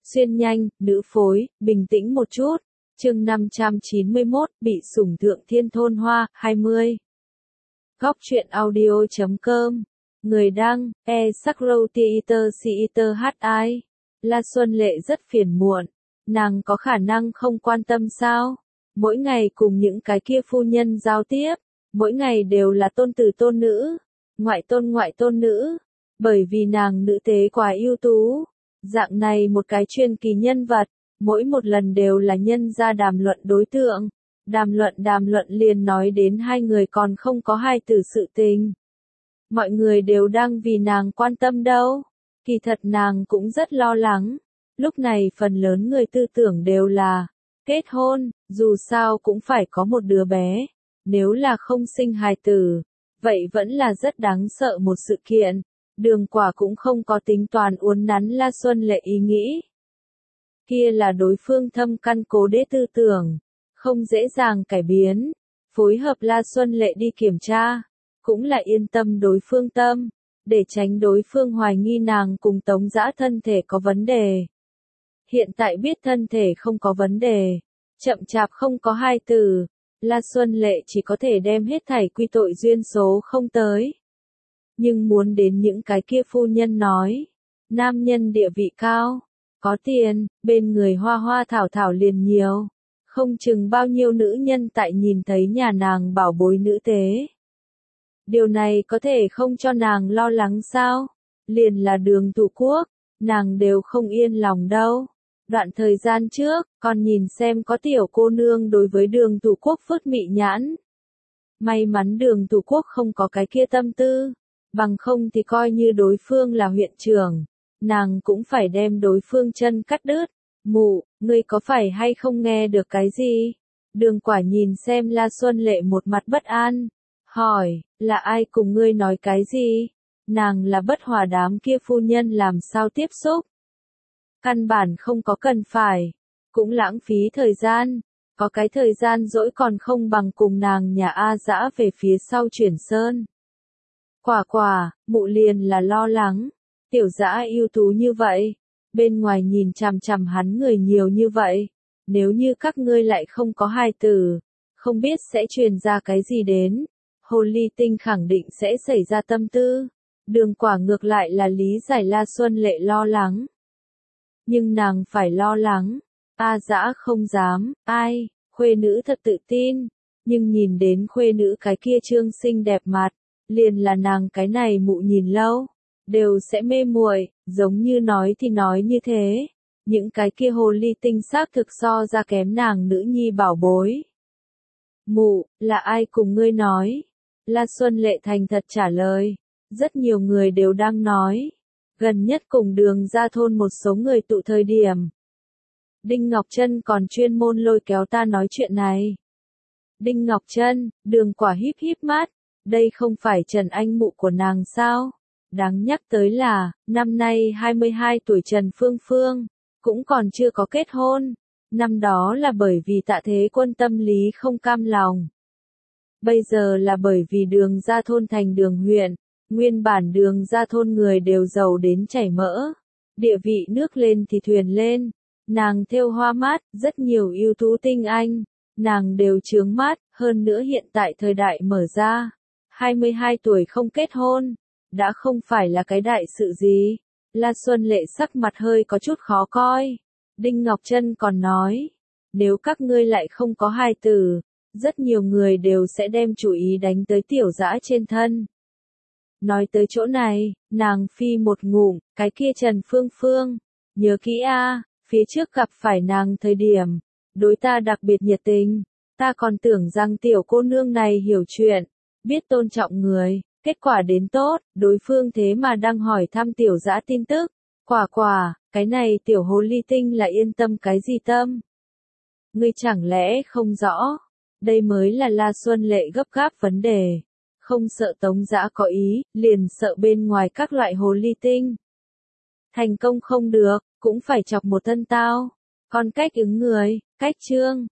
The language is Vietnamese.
Xuyên nhanh, nữ phối, bình tĩnh một chút. Chương 591, bị sủng thượng thiên thôn hoa, 20. Góc truyện audio.com. Người đăng, Sakrotheater. La Xuân Lệ rất phiền muộn. Nàng có khả năng không quan tâm sao? Mỗi ngày cùng những cái kia phu nhân giao tiếp, mỗi ngày đều là tôn tử tôn nữ, ngoại tôn nữ. Bởi vì nàng nữ tế quá ưu tú. Dạng này một cái truyền kỳ nhân vật, mỗi một lần đều là nhân gia đàm luận đối tượng. Đàm luận liền nói đến hai người còn không có hài tử sự tình. Mọi người đều đang vì nàng quan tâm đâu. Kỳ thật nàng cũng rất lo lắng. Lúc này phần lớn người tư tưởng đều là kết hôn, dù sao cũng phải có một đứa bé. Nếu là không sinh hài tử, vậy vẫn là rất đáng sợ một sự kiện. Đường Quả cũng không có tính toán uốn nắn La Xuân Lệ ý nghĩ. Kia là đối phương thâm căn cố đế tư tưởng, không dễ dàng cải biến. Phối hợp La Xuân Lệ đi kiểm tra, cũng là yên tâm đối phương tâm, để tránh đối phương hoài nghi nàng cùng Tống Dã thân thể có vấn đề. Hiện tại biết thân thể không có vấn đề, chậm chạp không có hài tử, La Xuân Lệ chỉ có thể đem hết thảy quy tội duyên số không tới. Nhưng muốn đến những cái kia phu nhân nói, nam nhân địa vị cao, có tiền, bên người hoa hoa thảo thảo liền nhiều, không chừng bao nhiêu nữ nhân tại nhìn thấy nhà nàng bảo bối nữ tế. Điều này có thể không cho nàng lo lắng sao? Liền là Đường Thủ Quốc, nàng đều không yên lòng đâu. Đoạn thời gian trước, còn nhìn xem có tiểu cô nương đối với Đường Thủ Quốc phớt mị nhãn. May mắn Đường Thủ Quốc không có cái kia tâm tư, bằng không thì coi như đối phương là huyện trưởng, nàng cũng phải đem đối phương chân cắt đứt. Mụ, ngươi có phải hay không nghe được cái gì? Đường Quả nhìn xem La Xuân Lệ một mặt bất an, hỏi, là ai cùng ngươi nói cái gì? Nàng là bất hòa đám kia phu nhân làm sao tiếp xúc? Căn bản không có cần phải, cũng lãng phí thời gian, có cái thời gian dỗi còn không bằng cùng nàng nhà A Dã về phía sau chuyển sơn. Quả, mụ liền là lo lắng, tiểu Dã ưu tú như vậy, bên ngoài nhìn chằm chằm hắn người nhiều như vậy, nếu như các ngươi lại không có hài tử, không biết sẽ truyền ra cái gì đến. Hồ Ly Tinh khẳng định sẽ xảy ra tâm tư. Đường Quả ngược lại là lý giải La Xuân Lệ lo lắng. Nhưng nàng phải lo lắng. A Dã không dám, ai, khuê nữ thật tự tin. Nhưng nhìn đến khuê nữ cái kia trương xinh đẹp mặt, liền là nàng cái này mụ nhìn lâu, đều sẽ mê muội, giống như nói thì nói như thế. Những cái kia Hồ Ly Tinh xác thực so ra kém nàng nữ nhi bảo bối. Mụ, là ai cùng ngươi nói? La Xuân Lệ thành thật trả lời. Rất nhiều người đều đang nói. Gần nhất cùng Đường ra thôn một số người tụ thời điểm. Đinh Ngọc Trân còn chuyên môn lôi kéo ta nói chuyện này. Đinh Ngọc Trân, Đường Quả híp híp mắt. Đây không phải Trần Anh mụ của nàng sao? Đáng nhắc tới là, năm nay 22 tuổi Trần Phương Phương, cũng còn chưa có kết hôn. Năm đó là bởi vì Tạ Thế Quân tâm lý không cam lòng. Bây giờ là bởi vì Đường ra thôn thành đường huyện, nguyên bản Đường ra thôn người đều giàu đến chảy mỡ. Địa vị nước lên thì thuyền lên, nàng thêu hoa mát, rất nhiều ưu tú tinh anh, nàng đều chướng mắt, hơn nữa hiện tại thời đại mở ra, 22 tuổi không kết hôn, đã không phải là cái đại sự gì. La Xuân Lệ sắc mặt hơi có chút khó coi. Đinh Ngọc Trân còn nói, nếu các ngươi lại không có hài tử, rất nhiều người đều sẽ đem chủ ý đánh tới tiểu Dã trên thân. Nói tới chỗ này, nàng phi một ngụm, cái kia Trần Phương Phương, nhớ kỹ a, phía trước gặp phải nàng thời điểm, đối ta đặc biệt nhiệt tình, ta còn tưởng rằng tiểu cô nương này hiểu chuyện, biết tôn trọng người, kết quả đến tốt, đối phương thế mà đang hỏi thăm tiểu Dã tin tức. Quả, cái này tiểu Hồ Ly Tinh là yên tâm cái gì tâm? Ngươi chẳng lẽ không rõ? Đây mới là La Xuân Lệ gấp gáp vấn đề. Không sợ Tống Dã có ý, liền sợ bên ngoài các loại Hồ Ly Tinh. Thành công không được, cũng phải chọc một thân tao. Còn cách ứng người, cách chương,